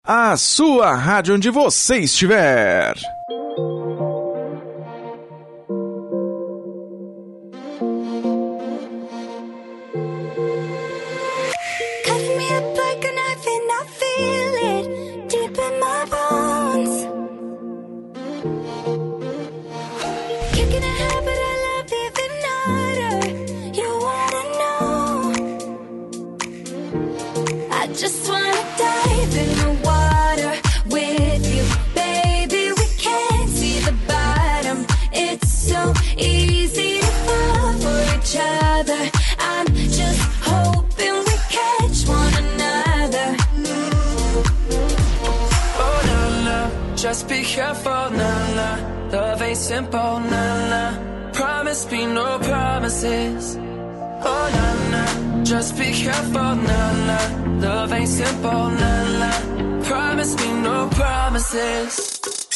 a sua rádio onde você estiver. Just be careful, nah, nah. Love ain't simple, nah, nah. Promise me no promises. Oh, nah, nah. Just be careful, nah, nah. Love ain't simple, nah, nah. Promise me no promises.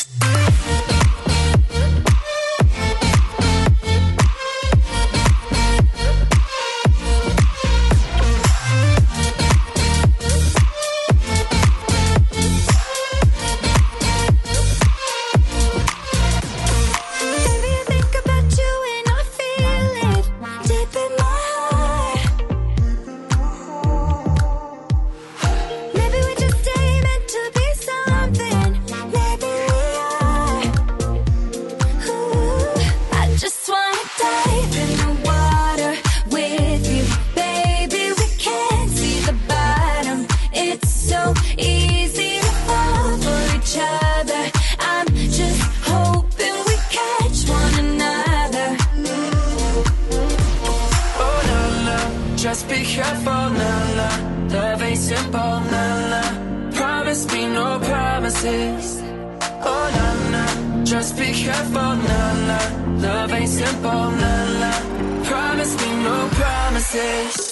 Just be careful, nah, nah. Love ain't simple, nah, nah. Promise me no promises. Oh, nah, nah. Just be careful, nah, nah. Love ain't simple, nah, nah. Promise me no promises.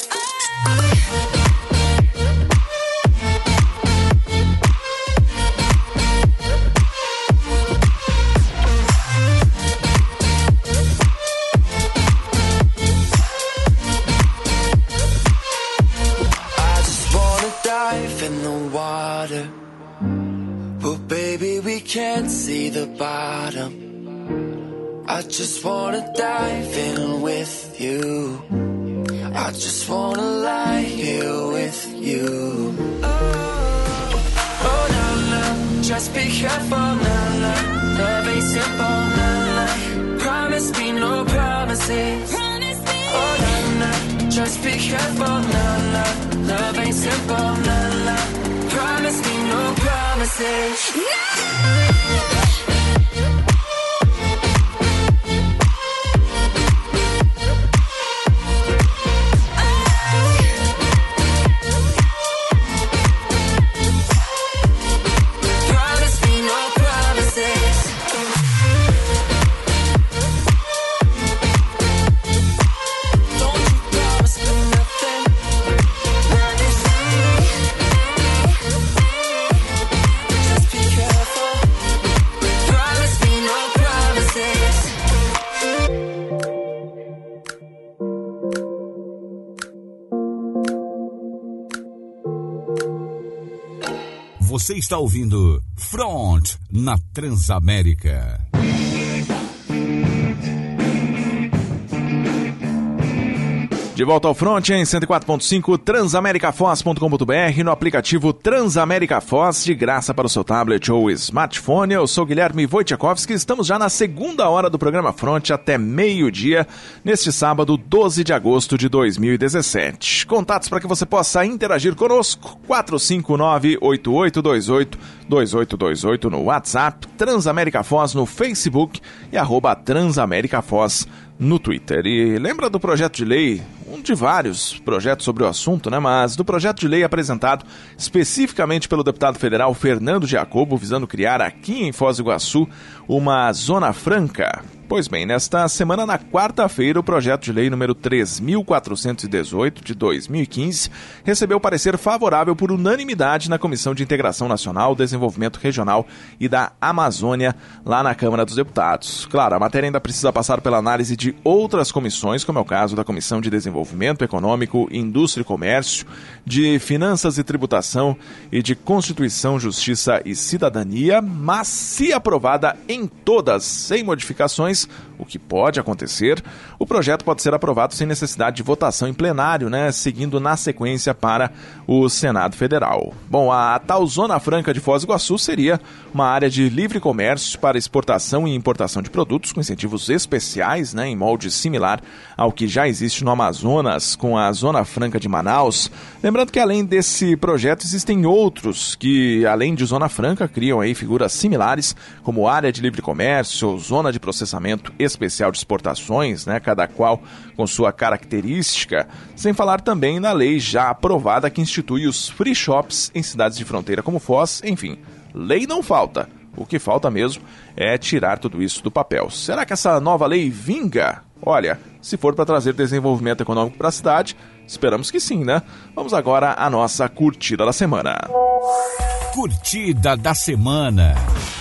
In the water, but baby we can't see the bottom. I just wanna dive in with you. I just wanna lie here with you. Oh, no, no, just be careful, no, no. Love ain't simple, no, no. Promise me no promises. Oh, no, no, just be careful, no, no. Love ain't simple, no, no. Promise me no promises. No! Você está ouvindo Front na Transamérica. De volta ao Front em 104.5 transamericafoz.com.br, no aplicativo Transamérica Foz, de graça para o seu tablet ou smartphone. Eu sou Guilherme Wojciechowski, estamos já na segunda hora do programa Front até meio-dia, neste sábado, 12 de agosto de 2017. Contatos para que você possa interagir conosco, 459-8828-2828 no WhatsApp, Transamérica Foz no Facebook e @Transamérica Foz no Twitter. E lembra do projeto de lei, um de vários projetos sobre o assunto, né? Mas do projeto de lei apresentado especificamente pelo deputado federal Fernando Giacobo, visando criar aqui em Foz do Iguaçu uma zona franca Pois bem, nesta semana, na quarta-feira, o projeto de lei número 3.418 de 2015 recebeu parecer favorável por unanimidade na Comissão de Integração Nacional, Desenvolvimento Regional e da Amazônia, lá na Câmara dos Deputados. Claro, a matéria ainda precisa passar pela análise de outras comissões, como é o caso da Comissão de Desenvolvimento Econômico, Indústria e Comércio, de Finanças e Tributação e de Constituição, Justiça e Cidadania, mas se aprovada em todas, sem modificações, o que pode acontecer, o projeto pode ser aprovado sem necessidade de votação em plenário, seguindo na sequência para o Senado Federal. Bom, a tal Zona Franca de Foz do Iguaçu seria uma área de livre comércio para exportação e importação de produtos com incentivos especiais, em molde similar ao que já existe no Amazonas com a Zona Franca de Manaus. Lembrando que além desse projeto existem outros que, além de Zona Franca, criam aí figuras similares, como área de livre comércio, zona de processamento especial de exportações, cada qual com sua característica, sem falar também na lei já aprovada que institui os free shops em cidades de fronteira como Foz. Enfim, lei não falta. O que falta mesmo é tirar tudo isso do papel. Será que essa nova lei vinga? Olha, se for para trazer desenvolvimento econômico para a cidade, esperamos que sim, Vamos agora à nossa curtida da semana. Curtida da semana.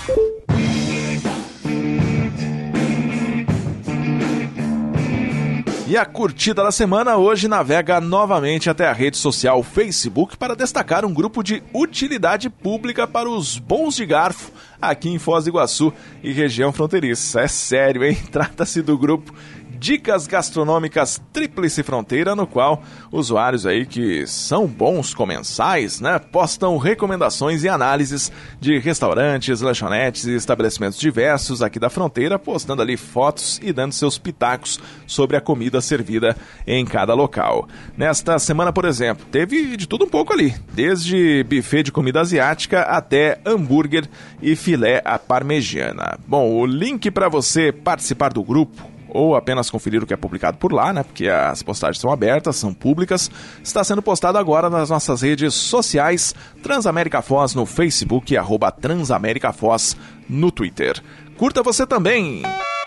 E a curtida da semana hoje navega novamente até a rede social Facebook para destacar um grupo de utilidade pública para os bons de garfo aqui em Foz do Iguaçu e região fronteiriça. É sério, hein? Trata-se do grupo Dicas Gastronômicas Tríplice Fronteira, no qual usuários aí que são bons comensais, postam recomendações e análises de restaurantes, lanchonetes e estabelecimentos diversos aqui da fronteira, postando ali fotos e dando seus pitacos sobre a comida servida em cada local. Nesta semana, por exemplo, teve de tudo um pouco ali, desde buffet de comida asiática até hambúrguer e filé à parmegiana. Bom, o link para você participar do grupo ou apenas conferir o que é publicado por lá, porque as postagens são abertas, são públicas, está sendo postado agora nas nossas redes sociais, Transamérica Foz no Facebook e @Transamérica Foz no Twitter. Curta você também!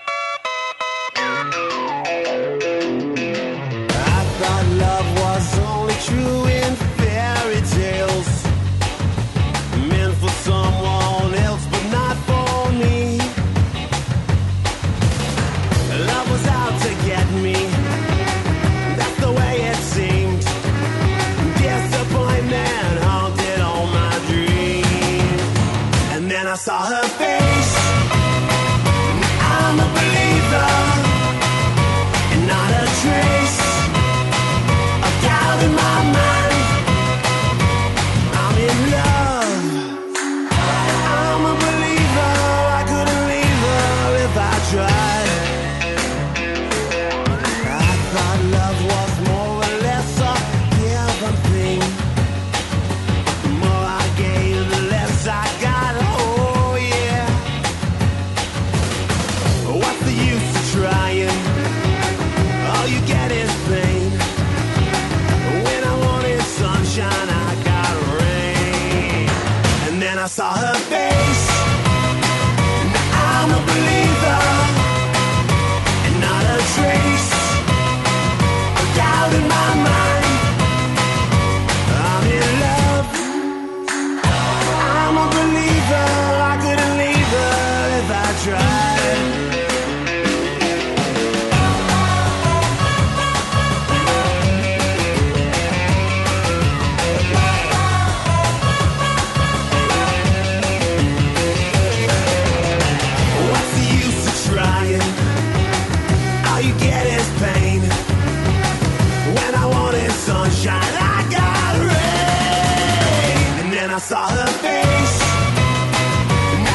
I saw her face, I'm a believer, and not a trace of doubt in my mind. I'm in love, I'm a believer, I couldn't leave her if I tried. I thought love was more or less a given thing. The more I gave, the less I got. All you get is pain. When I wanted sunshine, I got rain. And then I saw her face. Now I'm a believer, and not a trace of doubt in my mind. I'm in love, I'm a believer, I couldn't leave her if I tried. I saw her face.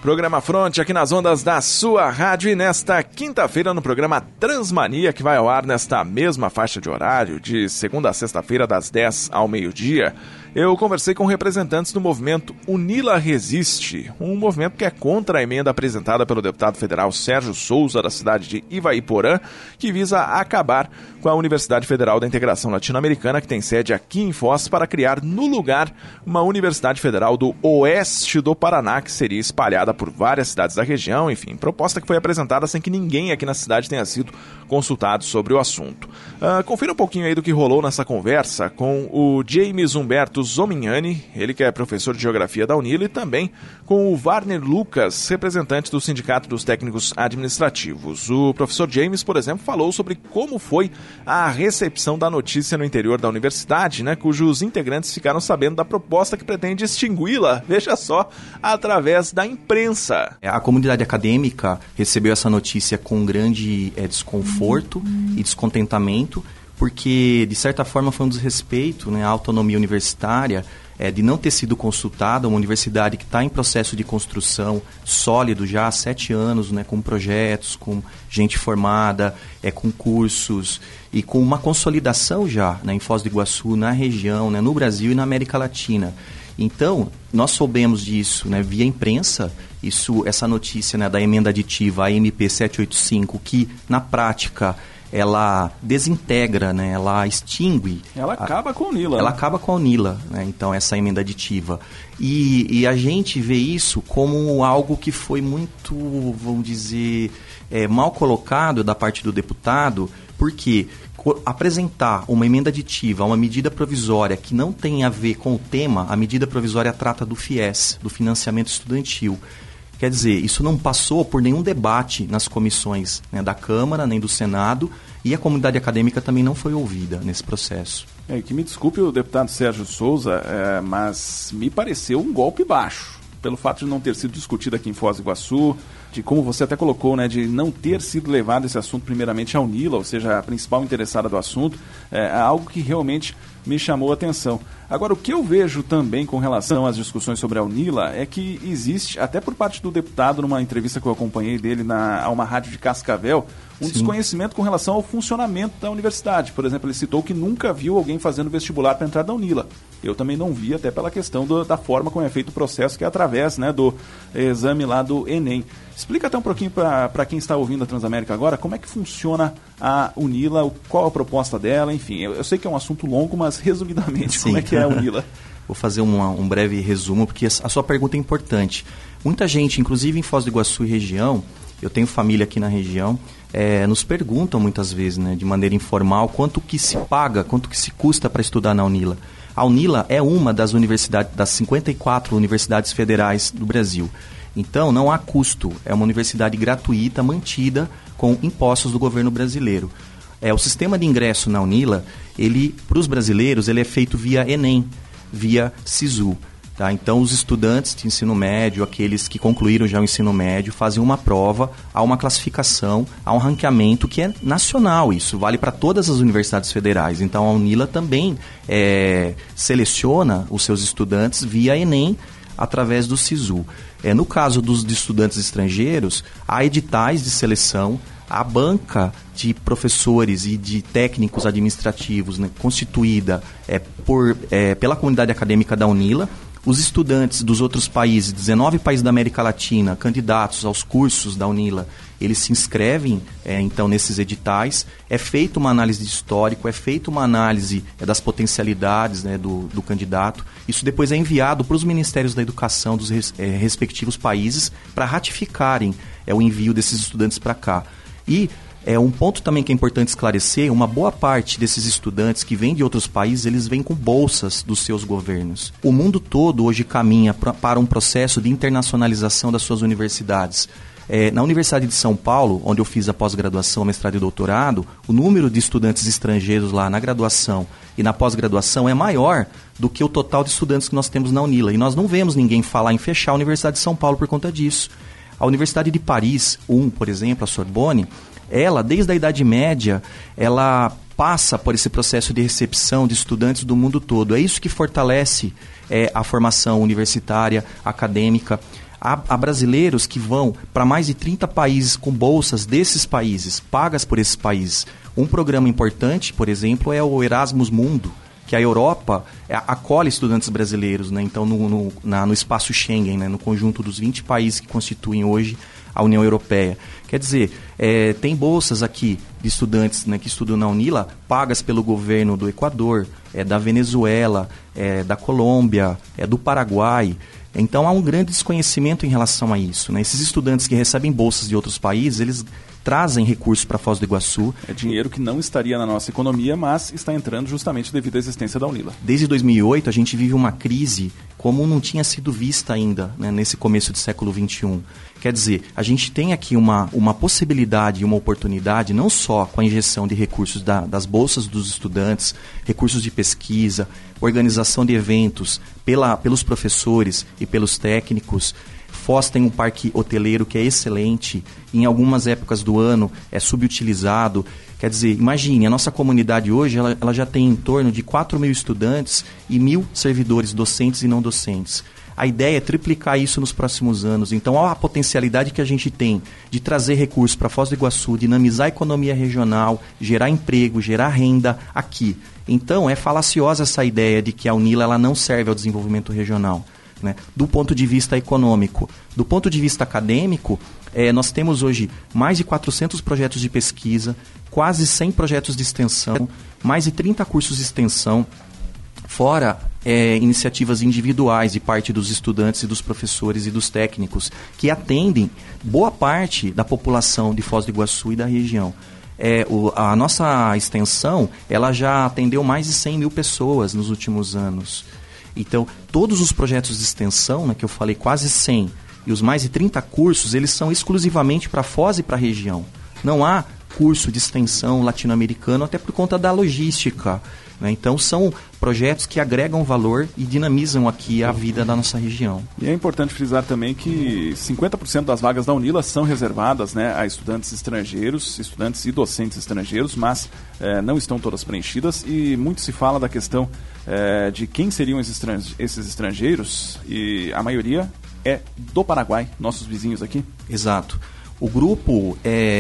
Programa Fronte aqui nas ondas da sua rádio e nesta quinta-feira no programa Transmania, que vai ao ar nesta mesma faixa de horário, de segunda a sexta-feira, das 10 ao meio-dia. Eu conversei com representantes do movimento Unila Resiste, um movimento que é contra a emenda apresentada pelo deputado federal Sérgio Souza, da cidade de Ivaiporã, que visa acabar com a Universidade Federal da Integração Latino-Americana, que tem sede aqui em Foz, para criar no lugar uma Universidade Federal do Oeste do Paraná, que seria espalhada por várias cidades da região. Enfim, proposta que foi apresentada sem que ninguém aqui na cidade tenha sido consultado sobre o assunto. Confira um pouquinho aí do que rolou nessa conversa com o James Humberto Zomignani, ele que é professor de Geografia da Unila, e também com o Warner Lucas, representante do Sindicato dos Técnicos Administrativos. O professor James, por exemplo, falou sobre como foi a recepção da notícia no interior da universidade, né, cujos integrantes ficaram sabendo da proposta que pretende extingui-la, veja só, através da imprensa. A comunidade acadêmica recebeu essa notícia com grande desconforto e descontentamento, porque, de certa forma, foi um desrespeito, né, à autonomia universitária, de não ter sido consultada, uma universidade que está em processo de construção sólido já há 7 anos, né, com projetos, com gente formada, com cursos e com uma consolidação já, né, em Foz do Iguaçu, na região, né, no Brasil e na América Latina. Então, nós soubemos disso, né, via imprensa, essa notícia, né, da emenda aditiva, a MP 785, que, na prática, ela desintegra, né? Ela extingue. Ela acaba com a Unila. Ela acaba com a Unila, né? Então, essa emenda aditiva. E a gente vê isso como algo que foi muito, vamos dizer, mal colocado da parte do deputado, porque apresentar uma emenda aditiva, uma medida provisória que não tem a ver com o tema, a medida provisória trata do FIES, do financiamento estudantil. Quer dizer, isso não passou por nenhum debate nas comissões, né, da Câmara, nem do Senado, e a comunidade acadêmica também não foi ouvida nesse processo. Que me desculpe o deputado Sérgio Souza, mas me pareceu um golpe baixo, pelo fato de não ter sido discutido aqui em Foz do Iguaçu, de como você até colocou, né, de não ter sido levado esse assunto primeiramente à Unila, ou seja, a principal interessada do assunto, é algo que realmente me chamou a atenção. Agora, o que eu vejo também com relação às discussões sobre a Unila é que existe, até por parte do deputado, numa entrevista que eu acompanhei dele a uma rádio de Cascavel, um desconhecimento com relação ao funcionamento da universidade. Por exemplo, ele citou que nunca viu alguém fazendo vestibular para entrar na Unila. Eu também não vi, até pela questão da forma como é feito o processo, que é através, né, do exame lá do Enem. Explica até um pouquinho para quem está ouvindo a Transamérica agora, como é que funciona a Unila, qual a proposta dela, enfim. Eu sei que é um assunto longo, mas resumidamente, como é que é a Unila? Vou fazer um breve resumo, porque a sua pergunta é importante. Muita gente, inclusive em Foz do Iguaçu e região, eu tenho família aqui na região, nos perguntam muitas vezes, né, de maneira informal, quanto que se paga, quanto que se custa para estudar na Unila. A Unila é uma das universidades, das 54 universidades federais do Brasil. Então, não há custo. É uma universidade gratuita, mantida com impostos do governo brasileiro. O sistema de ingresso na Unila, para os brasileiros, ele é feito via Enem, via SISU. Tá? Então, os estudantes de ensino médio, aqueles que concluíram já o ensino médio, fazem uma prova, há uma classificação, há um ranqueamento que é nacional. Isso vale para todas as universidades federais. Então, a Unila também seleciona os seus estudantes via Enem, através do SISU. No caso dos estudantes estrangeiros, há editais de seleção, há banca de professores e de técnicos administrativos, né, constituída pela comunidade acadêmica da Unila. Os estudantes dos outros países, 19 países da América Latina, candidatos aos cursos da Unila, eles se inscrevem, então, nesses editais. É feita uma análise de histórico, é feita uma análise das potencialidades, né, do candidato. Isso depois é enviado para os Ministérios da Educação dos respectivos países para ratificarem o envio desses estudantes para cá. E um ponto também que é importante esclarecer, uma boa parte desses estudantes que vêm de outros países, eles vêm com bolsas dos seus governos. O mundo todo hoje caminha para um processo de internacionalização das suas universidades. Na Universidade de São Paulo, onde eu fiz a pós-graduação, mestrado e doutorado, o número de estudantes estrangeiros lá na graduação e na pós-graduação é maior do que o total de estudantes que nós temos na Unila. E nós não vemos ninguém falar em fechar a Universidade de São Paulo por conta disso. A Universidade de Paris, por exemplo, a Sorbonne, ela, desde a Idade Média, ela passa por esse processo de recepção de estudantes do mundo todo. É isso que fortalece a formação universitária, acadêmica. Há brasileiros que vão para mais de 30 países com bolsas desses países, pagas por esses países. Um programa importante, por exemplo, é o Erasmus Mundo, que a Europa acolhe estudantes brasileiros, né? Então, no espaço Schengen, né? No conjunto dos 20 países que constituem hoje a União Europeia. Quer dizer, tem bolsas aqui de estudantes, né, que estudam na UNILA, pagas pelo governo do Equador, da Venezuela, da Colômbia, do Paraguai. Então há um grande desconhecimento em relação a isso, né? Esses estudantes que recebem bolsas de outros países, eles trazem recursos para Foz do Iguaçu. É dinheiro que não estaria na nossa economia, mas está entrando justamente devido à existência da UNILA. Desde 2008, a gente vive uma crise como não tinha sido vista ainda, né, nesse começo do século XXI. Quer dizer, a gente tem aqui uma possibilidade e uma oportunidade, não só com a injeção de recursos das bolsas dos estudantes, recursos de pesquisa, organização de eventos pelos professores e pelos técnicos. Foz tem um parque hoteleiro que é excelente, em algumas épocas do ano é subutilizado. Quer dizer, imagine, a nossa comunidade hoje ela já tem em torno de 4.000 estudantes e 1.000 servidores docentes e não docentes. A ideia é triplicar isso nos próximos anos. Então, a potencialidade que a gente tem de trazer recursos para Foz do Iguaçu, dinamizar a economia regional, gerar emprego, gerar renda aqui. Então, é falaciosa essa ideia de que a UNILA ela não serve ao desenvolvimento regional, né? Do ponto de vista econômico. Do ponto de vista acadêmico, nós temos hoje mais de 400 projetos de pesquisa, quase 100 projetos de extensão, mais de 30 cursos de extensão, fora iniciativas individuais de parte dos estudantes e dos professores e dos técnicos, que atendem boa parte da população de Foz do Iguaçu e da região. A nossa extensão ela já atendeu mais de 100 mil pessoas nos últimos anos. Então, todos os projetos de extensão, né, que eu falei, quase 100, e os mais de 30 cursos, eles são exclusivamente para Foz e para a região. Não há curso de extensão latino-americano, até por conta da logística, né? Então, são projetos que agregam valor e dinamizam aqui a vida da nossa região. E é importante frisar também que 50% das vagas da UNILA são reservadas, né, a estudantes estrangeiros, estudantes e docentes estrangeiros, mas não estão todas preenchidas, e muito se fala da questão de quem seriam esses estrangeiros, e a maioria é do Paraguai, nossos vizinhos aqui. Exato. O grupo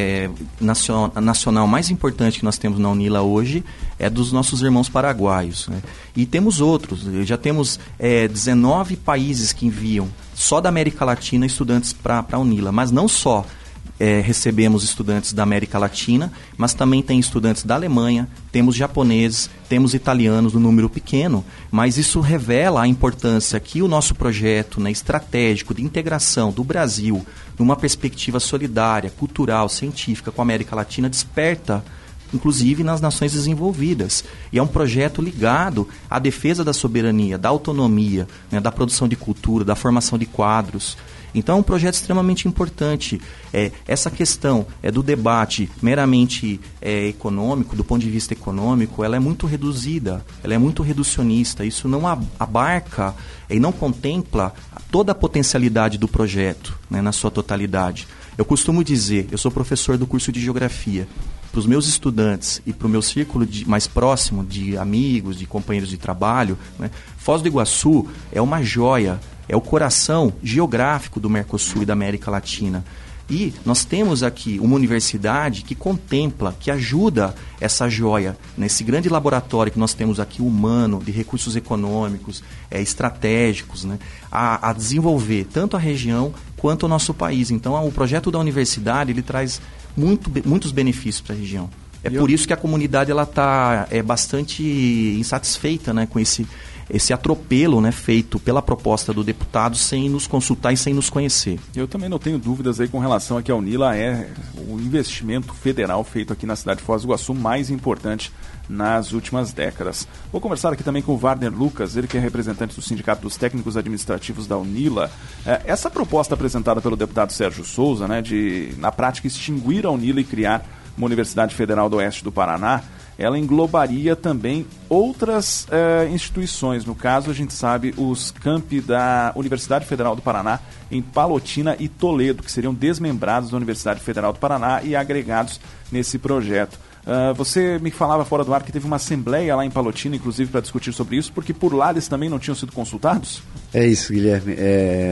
nacional mais importante que nós temos na UNILA hoje é dos nossos irmãos paraguaios, né? E temos outros, já temos 19 países que enviam, só da América Latina, estudantes para a UNILA, mas não só recebemos estudantes da América Latina, mas também tem estudantes da Alemanha, temos japoneses, temos italianos no número pequeno, mas isso revela a importância que o nosso projeto, né, estratégico de integração do Brasil numa perspectiva solidária, cultural, científica com a América Latina desperta, inclusive nas nações desenvolvidas. E é um projeto ligado à defesa da soberania, da autonomia, né, da produção de cultura, da formação de quadros. Então é um projeto extremamente importante. Essa questão do debate meramente econômico, do ponto de vista econômico, ela é muito reduzida, ela é muito reducionista. Isso não abarca e não contempla toda a potencialidade do projeto, né, na sua totalidade. Eu costumo dizer, eu sou professor do curso de Geografia, para os meus estudantes e para o meu círculo mais próximo de amigos, de companheiros de trabalho, né, Foz do Iguaçu é uma joia, é o coração geográfico do Mercosul e da América Latina. E nós temos aqui uma universidade que contempla, que ajuda essa joia, nesse grande laboratório que nós temos aqui, humano, de recursos econômicos, estratégicos, né, a desenvolver tanto a região quanto o nosso país. Então, o projeto da universidade ele traz muitos benefícios para a região. Por isso que a comunidade está bastante insatisfeita, né, com esse atropelo, né, feito pela proposta do deputado sem nos consultar e sem nos conhecer. Eu também não tenho dúvidas aí com relação a que a UNILA é o investimento federal feito aqui na cidade de Foz do Iguaçu mais importante nas últimas décadas. Vou conversar aqui também com o Warner Lucas, ele que é representante do Sindicato dos Técnicos Administrativos da UNILA. Essa proposta apresentada pelo deputado Sérgio Souza, né, de, na prática, extinguir a UNILA e criar uma Universidade Federal do Oeste do Paraná, ela englobaria também outras instituições. No caso, a gente sabe os campi da Universidade Federal do Paraná em Palotina e Toledo, que seriam desmembrados da Universidade Federal do Paraná e agregados nesse projeto. Você me falava fora do ar que teve uma assembleia lá em Palotina, inclusive, para discutir sobre isso, porque por lá eles também não tinham sido consultados? É isso, Guilherme.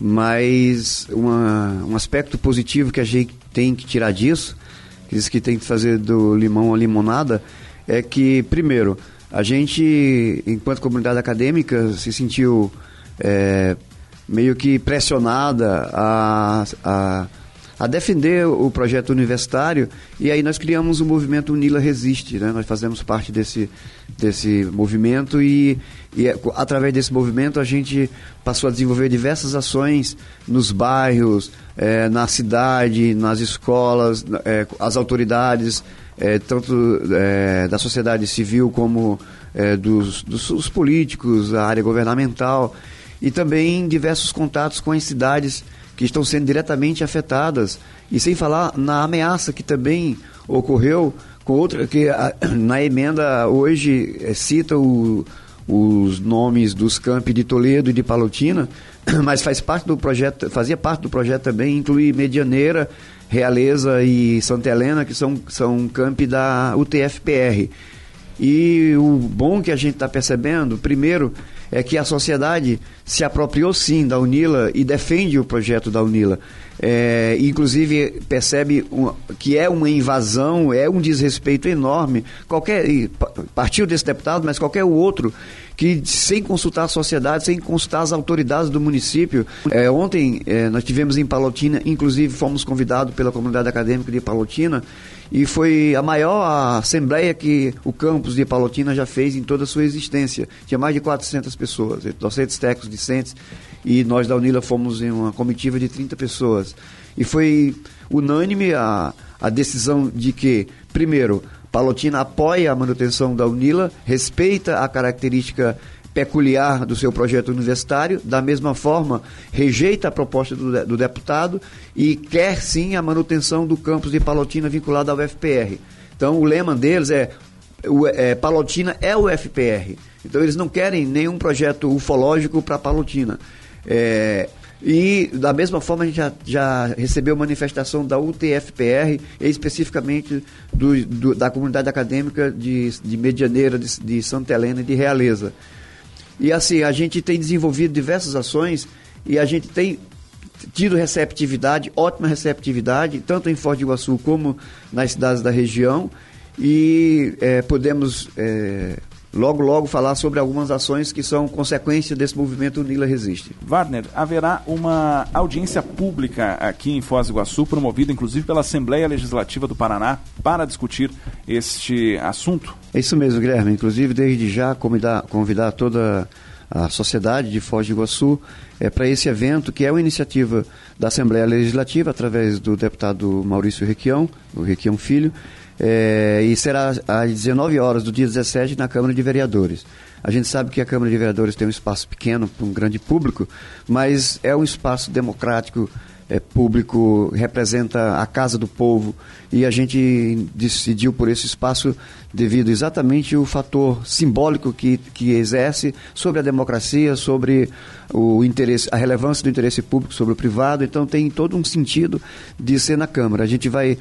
Mas um aspecto positivo que a gente tem que tirar disso, que tem que fazer do limão a limonada, é que, primeiro, a gente, enquanto comunidade acadêmica, se sentiu meio que pressionada a defender o projeto universitário, e aí nós criamos o movimento Unila Resiste, né? Nós fazemos parte desse movimento e através desse movimento a gente passou a desenvolver diversas ações nos bairros, na cidade, nas escolas, as autoridades, tanto da sociedade civil como dos políticos, a área governamental, e também diversos contatos com as cidades que estão sendo diretamente afetadas, e sem falar na ameaça que também ocorreu com outra, que na emenda hoje cita os nomes dos campi de Toledo e de Palotina, mas fazia parte do projeto também incluir Medianeira, Realeza e Santa Helena, que são campi da UTFPR. E o bom que a gente está percebendo, primeiro, é que a sociedade se apropriou sim da Unila e defende o projeto da Unila. Inclusive percebe que é uma invasão, é um desrespeito enorme. Partiu desse deputado, mas qualquer outro que, sem consultar a sociedade, sem consultar as autoridades do município. Ontem nós tivemos em Palotina, inclusive fomos convidados pela comunidade acadêmica de Palotina, e foi a maior assembleia que o campus de Palotina já fez em toda a sua existência. Tinha mais de 400 pessoas, docentes, técnicos, discentes, e nós da Unila fomos em uma comitiva de 30 pessoas. E foi unânime a decisão de que, primeiro, Palotina apoia a manutenção da Unila, respeita a característica peculiar do seu projeto universitário, da mesma forma rejeita a proposta do deputado e quer sim a manutenção do campus de Palotina vinculado ao UFPR. Então o lema deles Palotina é o UFPR. Então eles não querem nenhum projeto ufológico para Palotina. E da mesma forma a gente já recebeu manifestação da UTFPR, especificamente da comunidade acadêmica de Medianeira, de Santa Helena e de Realeza. E assim, a gente tem desenvolvido diversas ações e a gente tem tido ótima receptividade, tanto em Foz do Iguaçu como nas cidades da região, e podemos logo falar sobre algumas ações que são consequência desse movimento Unila Resiste. Wagner, haverá uma audiência pública aqui em Foz do Iguaçu, promovida inclusive pela Assembleia Legislativa do Paraná, para discutir este assunto? É isso mesmo, Guilherme. Inclusive, desde já, convidar toda a sociedade de Foz do Iguaçu para esse evento, que é uma iniciativa da Assembleia Legislativa, através do deputado Maurício Requião, o Requião Filho, e será às 19 horas do dia 17 na Câmara de Vereadores. A gente sabe que a Câmara de Vereadores tem um espaço pequeno para um grande público, mas é um espaço democrático, público, representa a casa do povo, e a gente decidiu por esse espaço devido exatamente ao fator simbólico que exerce sobre a democracia, sobre o interesse, a relevância do interesse público sobre o privado. Então tem todo um sentido de ser na Câmara. A gente vai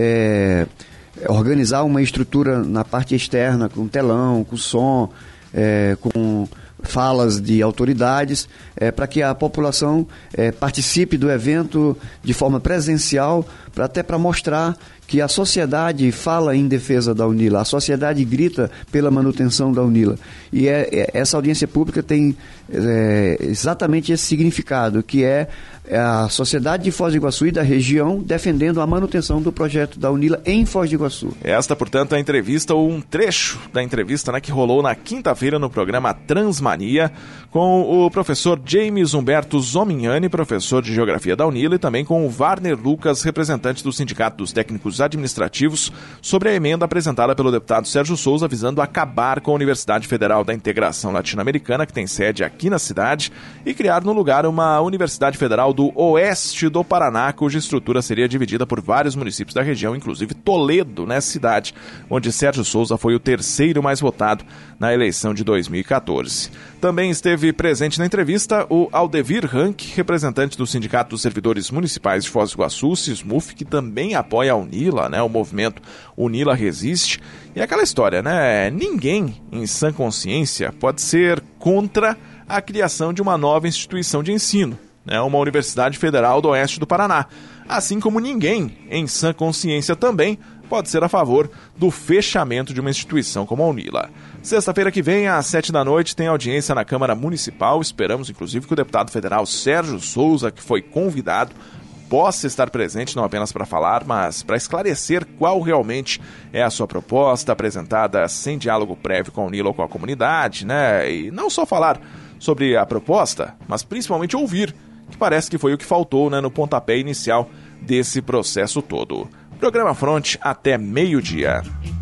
organizar uma estrutura na parte externa, com telão, com som, com falas de autoridades, para que a população participe do evento de forma presencial, até para mostrar que a sociedade fala em defesa da Unila, a sociedade grita pela manutenção da Unila. E essa audiência pública tem exatamente esse significado, que é a sociedade de Foz do Iguaçu e da região defendendo a manutenção do projeto da Unila em Foz do Iguaçu. Esta, portanto, é a entrevista, ou um trecho da entrevista, né, que rolou na quinta-feira no programa Transmania, com o professor James Humberto Zomignani, professor de Geografia da Unila, e também com o Wagner Lucas, representante do Sindicato dos Técnicos Administrativos, sobre a emenda apresentada pelo deputado Sérgio Souza, visando acabar com a Universidade Federal da Integração Latino-Americana, que tem sede aqui na cidade, e criar no lugar uma Universidade Federal do Oeste do Paraná, cuja estrutura seria dividida por vários municípios da região, inclusive Toledo, né, cidade onde Sérgio Souza foi o terceiro mais votado na eleição de 2014. Também esteve presente na entrevista o Aldevir Rank, representante do Sindicato dos Servidores Municipais de Foz do Iguaçu, SISMUF, que também apoia a Unila, né, o movimento Unila Resiste. E aquela história, né, ninguém em sã consciência pode ser contra a criação de uma nova instituição de ensino, né, uma universidade federal do oeste do Paraná. Assim como ninguém, em sã consciência também, pode ser a favor do fechamento de uma instituição como a Unila. Sexta-feira que vem, às 19h, tem audiência na Câmara Municipal. Esperamos, inclusive, que o deputado federal Sérgio Souza, que foi convidado, possa estar presente, não apenas para falar, mas para esclarecer qual realmente é a sua proposta, apresentada sem diálogo prévio com a Unila ou com a comunidade, né? E não só falar sobre a proposta, mas principalmente ouvir, que parece que foi o que faltou, né, no pontapé inicial desse processo todo. Programa Fronte até meio-dia.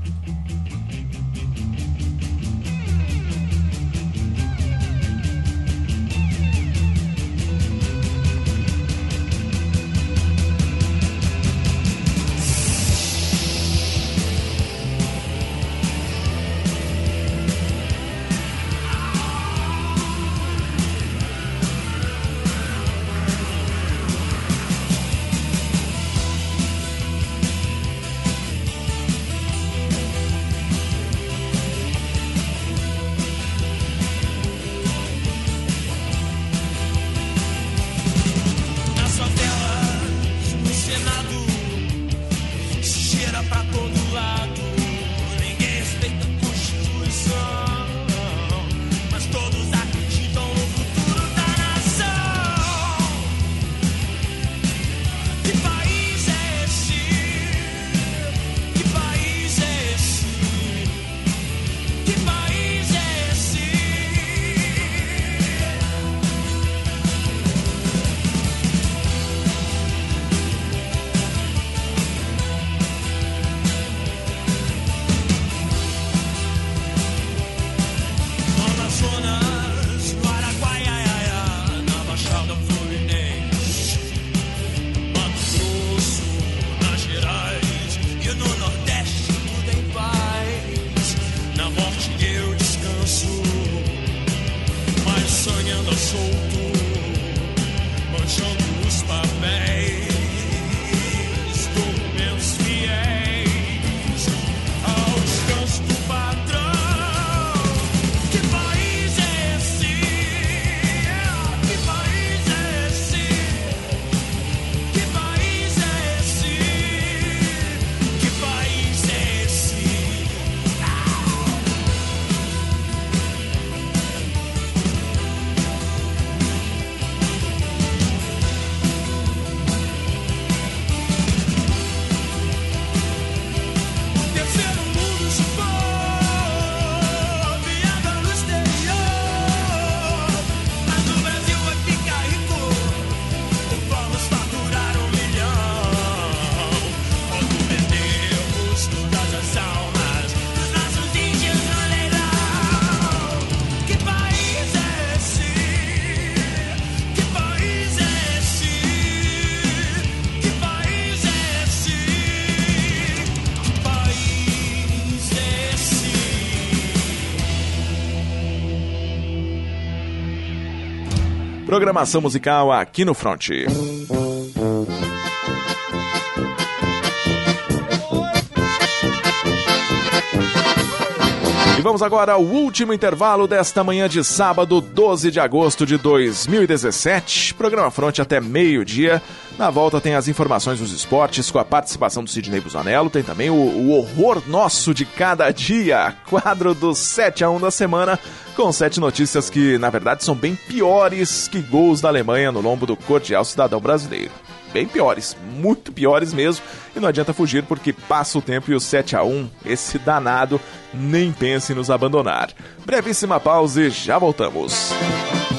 Programação musical aqui no Fronte. E vamos agora ao último intervalo desta manhã de sábado, 12 de agosto de 2017. Programa Fronte até meio-dia. Na volta tem as informações dos esportes com a participação do Sidney Busanello. Tem também o horror nosso de cada dia, quadro do 7-1 da semana, com 7 notícias que, na verdade, são bem piores que gols da Alemanha no lombo do cordial cidadão brasileiro. Bem piores, muito piores mesmo, e não adianta fugir porque passa o tempo e o 7-1, esse danado, nem pense em nos abandonar. Brevíssima pausa e já voltamos.